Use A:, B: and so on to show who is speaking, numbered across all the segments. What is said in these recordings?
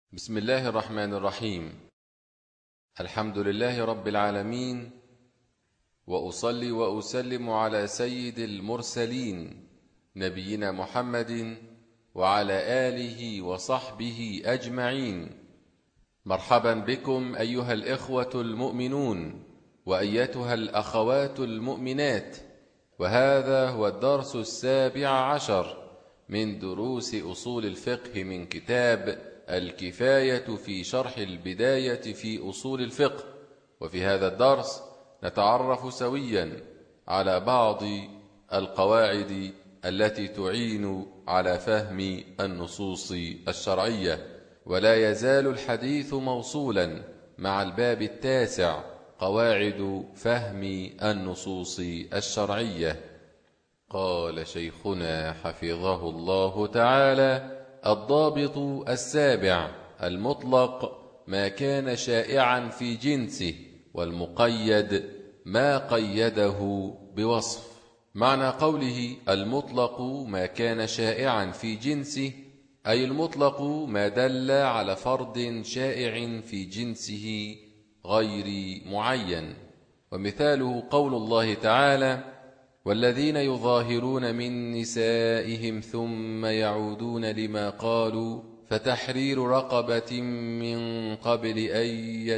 A: بسم الله الرحمن الرحيم. الحمد لله رب العالمين، وأصلي وأسلم على سيد المرسلين نبينا محمد وعلى آله وصحبه أجمعين. مرحبا بكم أيها الإخوة المؤمنون وأيتها الأخوات المؤمنات، وهذا هو الدرس 17 من دروس أصول الفقه من كتاب الكفاية في شرح البداية في أصول الفقه. وفي هذا الدرس نتعرف سويا على بعض القواعد التي تعين على فهم النصوص الشرعية، ولا يزال الحديث موصولا مع الباب 9 قواعد فهم النصوص الشرعية. قال شيخنا حفظه الله تعالى: الضابط 7 المطلق ما كان شائعا في جنسه، والمقيد ما قيده بوصف. معنى قوله المطلق ما كان شائعا في جنسه، أي المطلق ما دل على فرد شائع في جنسه غير معين. ومثاله قول الله تعالى: والذين يظاهرون من نسائهم ثم يعودون لما قالوا فتحرير رقبة من قبل أن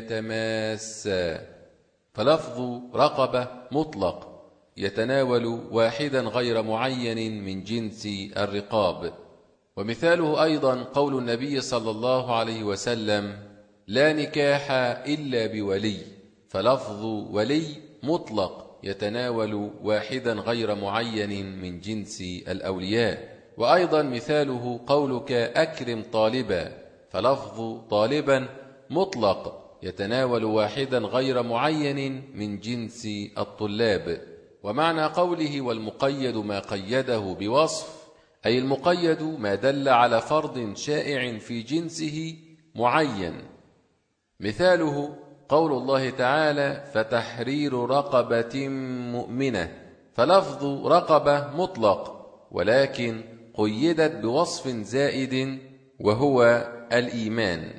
A: يتماسا. فلفظ رقبة مطلق يتناول واحدا غير معين من جنس الرقاب. ومثاله أيضا قول النبي صلى الله عليه وسلم: لا نكاح إلا بولي. فلفظ ولي مطلق يتناول واحدا غير معين من جنس الأولياء. وأيضا مثاله قولك أكرم طالبا. فلفظ طالبا مطلق يتناول واحدا غير معين من جنس الطلاب. ومعنى قوله والمقيد ما قيده بوصف، أي المقيد ما دل على فرد شائع في جنسه معين. مثاله قول الله تعالى: فتحرير رقبة مؤمنة. فلفظ رقبة مطلق، ولكن قيدت بوصف زائد وهو الإيمان.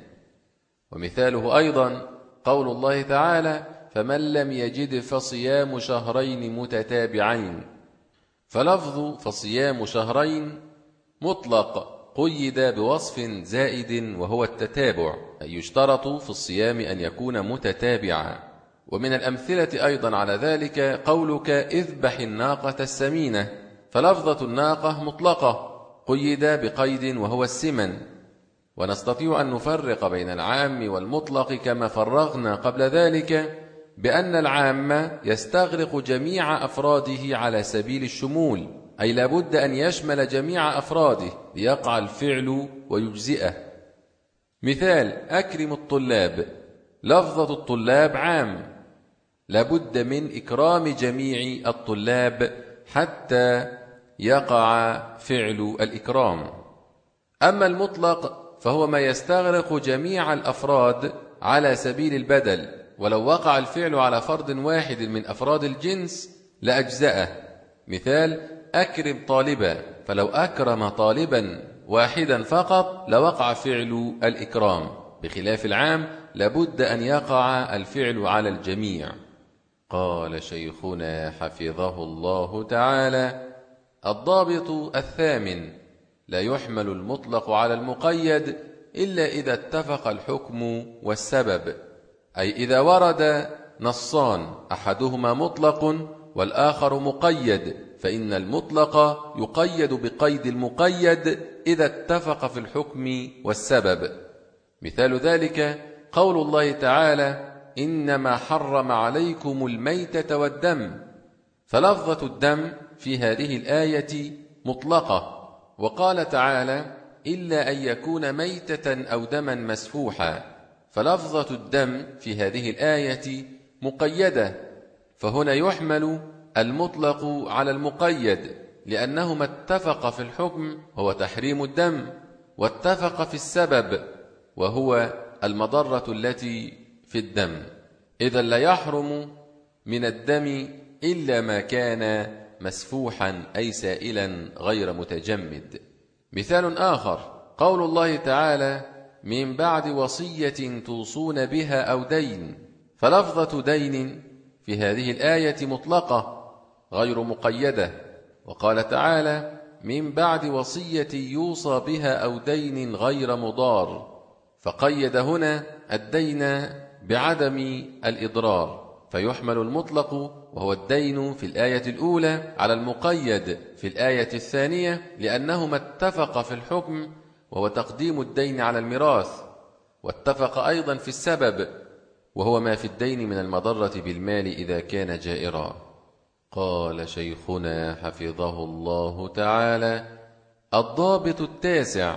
A: ومثاله أيضا قول الله تعالى: فمن لم يجد فصيام شهرين متتابعين. فلفظ فصيام شهرين مطلق قيد بوصف زائد وهو التتابع، أي يشترط في الصيام أن يكون متتابعا. ومن الأمثلة أيضا على ذلك قولك اذبح الناقة السمينة. فلفظة الناقة مطلقة قيد بقيد وهو السمن. ونستطيع أن نفرق بين العام والمطلق كما فرغنا قبل ذلك، بأن العام يستغرق جميع أفراده على سبيل الشمول، أي لابد أن يشمل جميع أفراده ليقع الفعل ويجزئه. مثال أكرم الطلاب. لفظة الطلاب عام، لابد من إكرام جميع الطلاب حتى يقع فعل الإكرام. أما المطلق فهو ما يستغرق جميع الأفراد على سبيل البدل، ولو وقع الفعل على فرد واحد من أفراد الجنس لأجزأه. مثال أكرم طالبا. فلو أكرم طالبا واحدا فقط لوقع فعل الإكرام، بخلاف العام لابد أن يقع الفعل على الجميع. قال شيخنا حفظه الله تعالى: الضابط 8 لا يحمل المطلق على المقيد إلا إذا اتفق الحكم والسبب، أي إذا ورد نصان أحدهما مطلق والآخر مقيد، فإن المطلق يقيد بقيد المقيد إذا اتفق في الحكم والسبب. مثال ذلك قول الله تعالى: إنما حرم عليكم الميتة والدم. فلفظة الدم في هذه الآية مطلقة. وقال تعالى: إلا أن يكون ميتة أو دما مسفوحا. فلفظة الدم في هذه الآية مقيدة، فهنا يحمل المطلق على المقيد، لأنهما اتفق في الحكم هو تحريم الدم، واتفق في السبب وهو المضرة التي في الدم. إذا لا يحرم من الدم إلا ما كان مسفوحا أي سائلا غير متجمد. مثال آخر قول الله تعالى: من بعد وصية توصون بها أو دين. فلفظة دين في هذه الآية مطلقة غير مقيدة، وقال تعالى من بعد وصية يوصى بها أو دين غير مضار، فقيد هنا الدين بعدم الإضرار، فيحمل المطلق وهو الدين في الآية الأولى على المقيد في الآية الثانية، لأنهما اتفق في الحكم وهو تقديم الدين على الميراث، واتفق أيضا في السبب وهو ما في الدين من المضرة بالمال إذا كان جائرا. قال شيخنا حفظه الله تعالى: الضابط التاسع: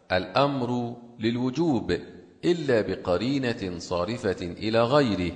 A: الأمر للوجوب إلا بقرينة صارفة إلى غيره،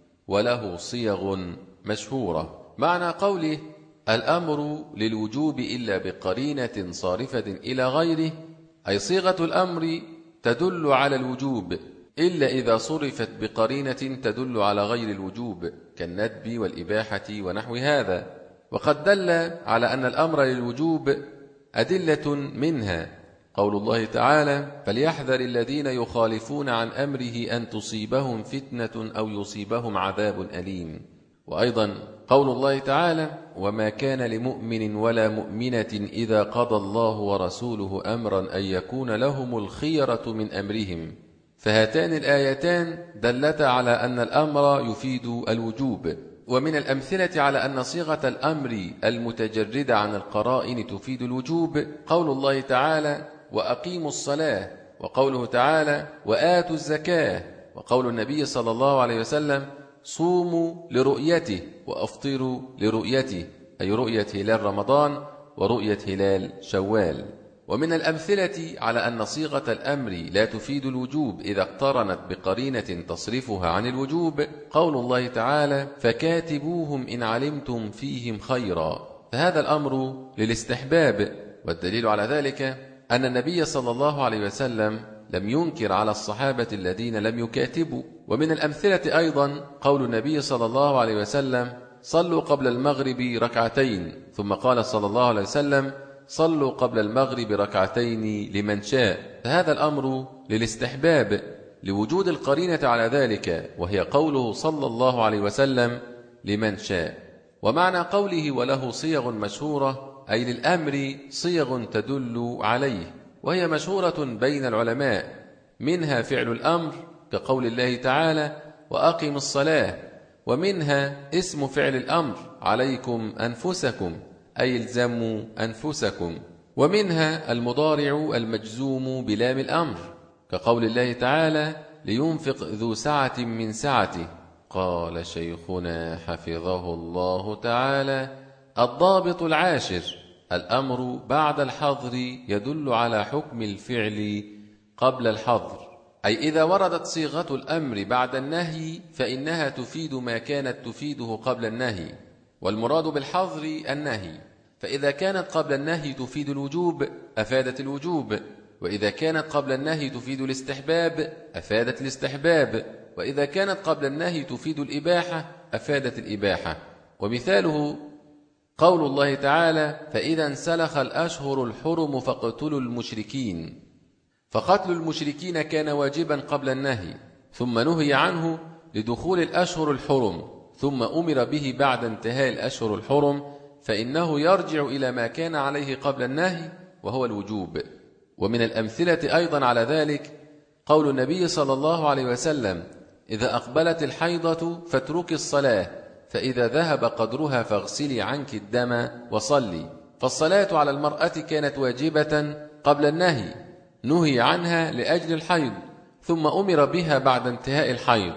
A: وله صيغ مشهورة. معنى قوله الأمر للوجوب إلا بقرينة صارفة إلى غيره، أي صيغة الأمر تدل على الوجوب إلا إذا صرفت بقرينة تدل على غير الوجوب كالندب والإباحة ونحو هذا. وقد دل على أن الأمر للوجوب أدلة منها قول الله تعالى: فليحذر الذين يخالفون عن أمره أن تصيبهم فتنة أو يصيبهم عذاب أليم. وأيضا قول الله تعالى: وما كان لمؤمن ولا مؤمنة إذا قضى الله ورسوله أمرا أن يكون لهم الخيرة من أمرهم. فهاتان الآيتان دلتا على أن الأمر يفيد الوجوب. ومن الأمثلة على أن صيغة الأمر المتجردة عن القرائن تفيد الوجوب قول الله تعالى: وأقيموا الصلاة، وقوله تعالى: وآتوا الزكاة، وقول النبي صلى الله عليه وسلم: صوموا لرؤيته وأفطروا لرؤيته، أي رؤية هلال رمضان ورؤية هلال شوال. ومن الأمثلة على أن صيغة الأمر لا تفيد الوجوب إذا اقترنت بقرينة تصرفها عن الوجوب قول الله تعالى: فكاتبوهم إن علمتم فيهم خيرا. فهذا الأمر للاستحباب، والدليل على ذلك أن النبي صلى الله عليه وسلم لم ينكر على الصحابة الذين لم يكاتبوا. ومن الأمثلة أيضا قول النبي صلى الله عليه وسلم: صلوا قبل المغرب ركعتين، ثم قال صلى الله عليه وسلم: صلوا قبل المغرب ركعتين لمن شاء. فهذا الأمر للاستحباب لوجود القرينة على ذلك، وهي قوله صلى الله عليه وسلم لمن شاء. ومعنى قوله وله صيغ مشهورة أي للأمر صيغ تدل عليه، وهي مشهورة بين العلماء، منها فعل الأمر كقول الله تعالى: وأقم الصلاة، ومنها اسم فعل الأمر: عليكم أنفسكم، أي الزموا أنفسكم. ومنها المضارع المجزوم بلام الأمر كقول الله تعالى: لينفق ذو سعة من سعته. قال شيخنا حفظه الله تعالى: الضابط العاشر: الأمر بعد الحظر يدل على حكم الفعل قبل الحظر، أي إذا وردت صيغة الأمر بعد النهي فإنها تفيد ما كانت تفيده قبل النهي، والمراد بالحظر النهي. فإذا كانت قبل النهي تفيد الوجوب أفادت الوجوب، وإذا كانت قبل النهي تفيد الاستحباب أفادت الاستحباب، وإذا كانت قبل النهي تفيد الإباحة أفادت الإباحة. ومثاله قول الله تعالى: فإذا انسلخ الأشهر الحرم فاقتلوا المشركين. فقتل المشركين كان واجبا قبل النهي، ثم نهي عنه لدخول الأشهر الحرم، ثم أمر به بعد انتهاء الأشهر الحرم، فإنه يرجع إلى ما كان عليه قبل النهي وهو الوجوب. ومن الأمثلة أيضا على ذلك قول النبي صلى الله عليه وسلم: إذا أقبلت الحيضة فاتركي الصلاة، فإذا ذهب قدرها فاغسلي عنك الدم وصلي. فالصلاة على المرأة كانت واجبة قبل النهي، نهي عنها لأجل الحيض، ثم أمر بها بعد انتهاء الحيض،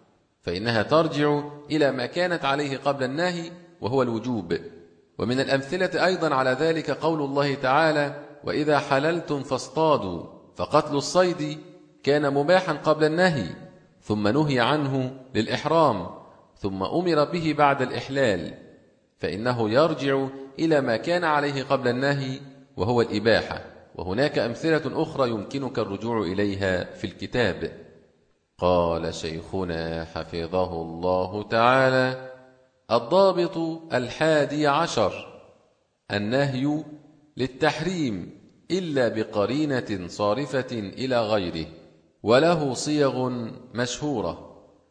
A: فإنها ترجع إلى ما كانت عليه قبل النهي وهو الوجوب. ومن الأمثلة أيضا على ذلك قول الله تعالى: وإذا حللتم فاصطادوا. فقتل الصيد كان مباحا قبل النهي، ثم نهي عنه للإحرام، ثم أمر به بعد الإحلال، فإنه يرجع إلى ما كان عليه قبل النهي وهو الإباحة. وهناك أمثلة أخرى يمكنك الرجوع إليها في الكتاب. قال شيخنا حفظه الله تعالى: الضابط 11: النهي للتحريم إلا بقرينة صارفة إلى غيره، وله صيغ مشهورة.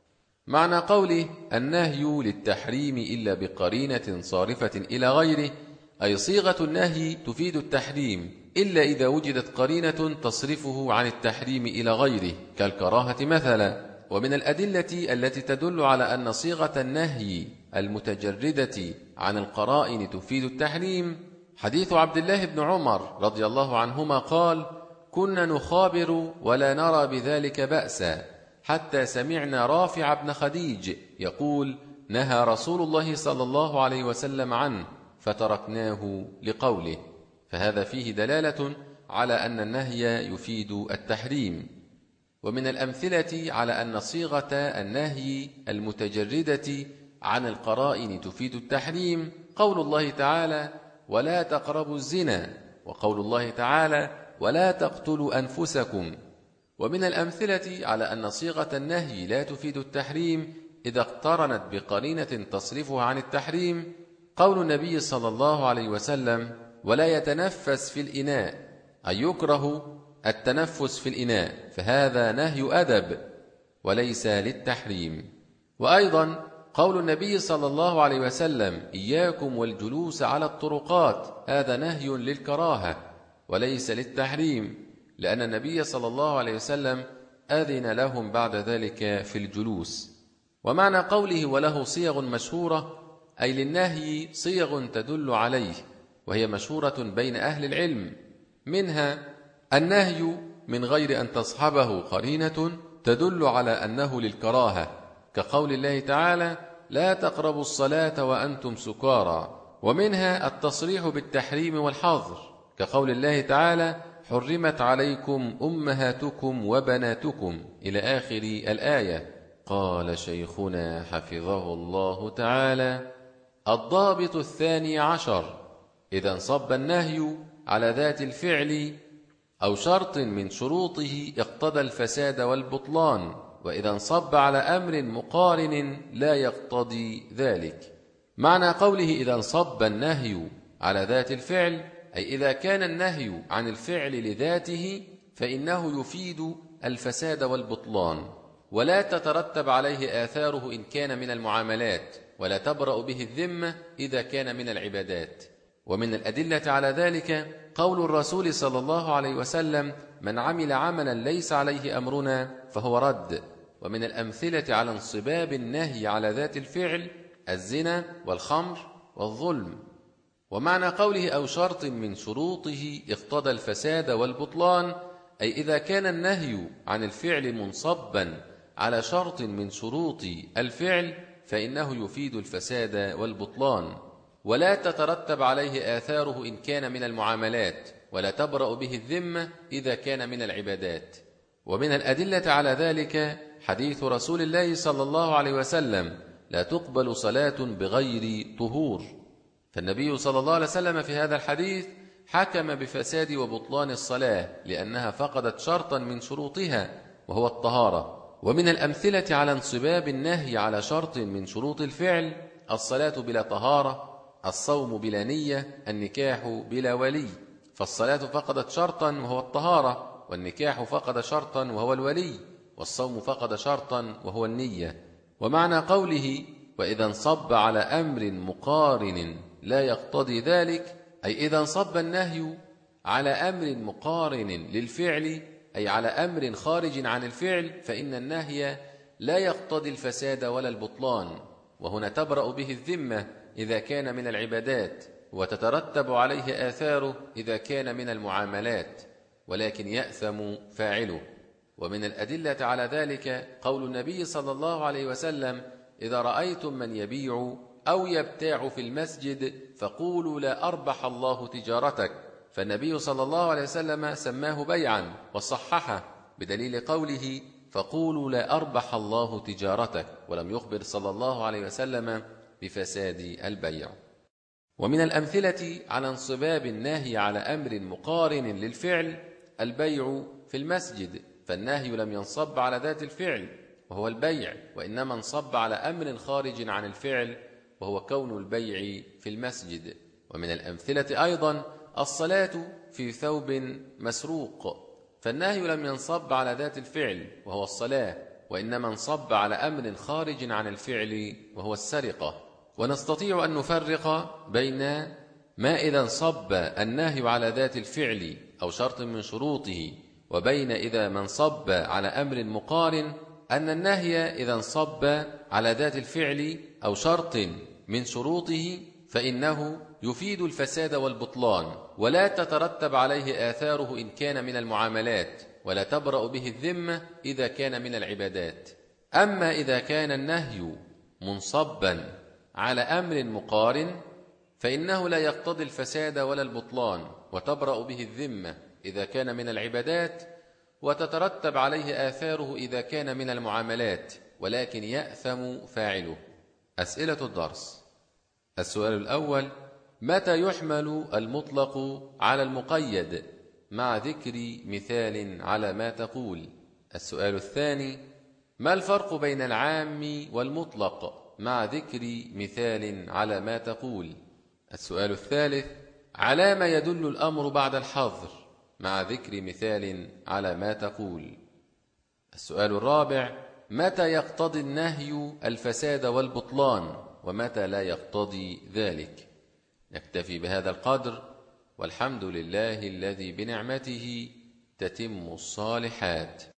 A: معنى قوله النهي للتحريم إلا بقرينة صارفة إلى غيره، أي صيغة النهي تفيد التحريم إلا إذا وجدت قرينة تصرفه عن التحريم إلى غيره كالكراهة مثلا. ومن الأدلة التي تدل على أن صيغة النهي المتجردة عن القرائن تفيد التحريم حديث عبد الله بن عمر رضي الله عنهما قال: كنا نخابر ولا نرى بذلك بأسا، حتى سمعنا رافع بن خديج يقول: نهى رسول الله صلى الله عليه وسلم عنه فتركناه لقوله. فهذا فيه دلالة على أن النهي يفيد التحريم. ومن الأمثلة على أن صيغة النهي المتجردة عن القرائن تفيد التحريم قول الله تعالى: ولا تقربوا الزنا، وقول الله تعالى: ولا تقتلوا أنفسكم. ومن الأمثلة على أن صيغة النهي لا تفيد التحريم إذا اقترنت بقرينة تصرفها عن التحريم قول النبي صلى الله عليه وسلم: ولا يتنفس في الإناء، أي يكره التنفس في الإناء، فهذا نهي أدب وليس للتحريم. وأيضا قول النبي صلى الله عليه وسلم: إياكم والجلوس على الطرقات، هذا نهي للكراهة وليس للتحريم، لأن النبي صلى الله عليه وسلم أذن لهم بعد ذلك في الجلوس. ومعنى قوله وله صيغ مشهورة، أي للنهي صيغ تدل عليه، وهي مشهورة بين أهل العلم، منها النهي من غير أن تصحبه قرينة تدل على أنه للكراهة، كقول الله تعالى: لا تقربوا الصلاة وأنتم سكارى، ومنها التصريح بالتحريم والحظر، كقول الله تعالى: حرمت عليكم أمهاتكم وبناتكم إلى آخر الآية. قال شيخنا حفظه الله تعالى: الضابط 12، إذا انصب النهي على ذات الفعل أو شرط من شروطه اقتضى الفساد والبطلان، وإذا انصب على أمر مقارن لا يقتضي ذلك. معنى قوله إذا انصب النهي على ذات الفعل، أي إذا كان النهي عن الفعل لذاته فإنه يفيد الفساد والبطلان، ولا تترتب عليه آثاره إن كان من المعاملات، ولا تبرأ به الذمة إذا كان من العبادات. ومن الأدلة على ذلك قول الرسول صلى الله عليه وسلم: من عمل عملا ليس عليه أمرنا فهو رد. ومن الأمثلة على انصباب النهي على ذات الفعل الزنا والخمر والظلم. ومعنى قوله أو شرط من شروطه اقتضى الفساد والبطلان، أي إذا كان النهي عن الفعل منصبا على شرط من شروط الفعل فإنه يفيد الفساد والبطلان، ولا تترتب عليه آثاره إن كان من المعاملات، ولا تبرأ به الذمة إذا كان من العبادات. ومن الأدلة على ذلك حديث رسول الله صلى الله عليه وسلم: لا تقبل صلاة بغير طهور. فالنبي صلى الله عليه وسلم في هذا الحديث حكم بفساد وبطلان الصلاة لأنها فقدت شرطا من شروطها وهو الطهارة. ومن الأمثلة على انصباب النهي على شرط من شروط الفعل الصلاة بلا طهارة، الصوم بلا نية، النكاح بلا ولي. فالصلاة فقدت شرطا وهو الطهارة، والنكاح فقد شرطا وهو الولي، والصوم فقد شرطا وهو النية. ومعنى قوله وإذا انصب على أمر مقارن لا يقتضي ذلك، أي إذا انصب النهي على أمر مقارن للفعل، أي على أمر خارج عن الفعل، فإن النهي لا يقتضي الفساد ولا البطلان، وهنا تبرأ به الذمة إذا كان من العبادات، وتترتب عليه آثاره إذا كان من المعاملات، ولكن يأثم فاعله. ومن الأدلة على ذلك قول النبي صلى الله عليه وسلم: إذا رأيتم من يبيع أو يبتاع في المسجد فقولوا لا أربح الله تجارتك. فالنبي صلى الله عليه وسلم سماه بيعا وصححه بدليل قوله فقولوا لا أربح الله تجارتك، ولم يخبر صلى الله عليه وسلم بفساد البيع. ومن الأمثلة على انصباب النهي على أمر مقارن للفعل البيع في المسجد، فالنهي لم ينصب على ذات الفعل وهو البيع، وإنما انصب على أمر خارج عن الفعل وهو كون البيع في المسجد. ومن الأمثلة أيضا الصلاة في ثوب مسروق، فالنهي لم ينصب على ذات الفعل وهو الصلاة، وإنما انصب على أمر خارج عن الفعل وهو السرقة. ونستطيع أن نفرق بين ما إذا انصب النهي على ذات الفعل أو شرط من شروطه، وبين إذا ما انصب على أمر مقارن، أن النهي إذا انصب على ذات الفعل أو شرط من شروطه فإنه يفيد الفساد والبطلان، ولا تترتب عليه آثاره إن كان من المعاملات، ولا تبرأ به الذمة إذا كان من العبادات. أما إذا كان النهي منصبا على أمر مقارن فإنه لا يقتضي الفساد ولا البطلان، وتبرأ به الذمة إذا كان من العبادات، وتترتب عليه آثاره إذا كان من المعاملات، ولكن يأثم فاعله. أسئلة الدرس: السؤال الأول: متى يحمل المطلق على المقيد مع ذكر مثال على ما تقول؟ السؤال الثاني: ما الفرق بين العام والمطلق مع ذكر مثال على ما تقول؟ السؤال الثالث: على ما يدل الأمر بعد الحظر مع ذكر مثال على ما تقول؟ السؤال الرابع: متى يقتضي النهي الفساد والبطلان ومتى لا يقتضي ذلك؟ نكتفي بهذا القدر، والحمد لله الذي بنعمته تتم الصالحات.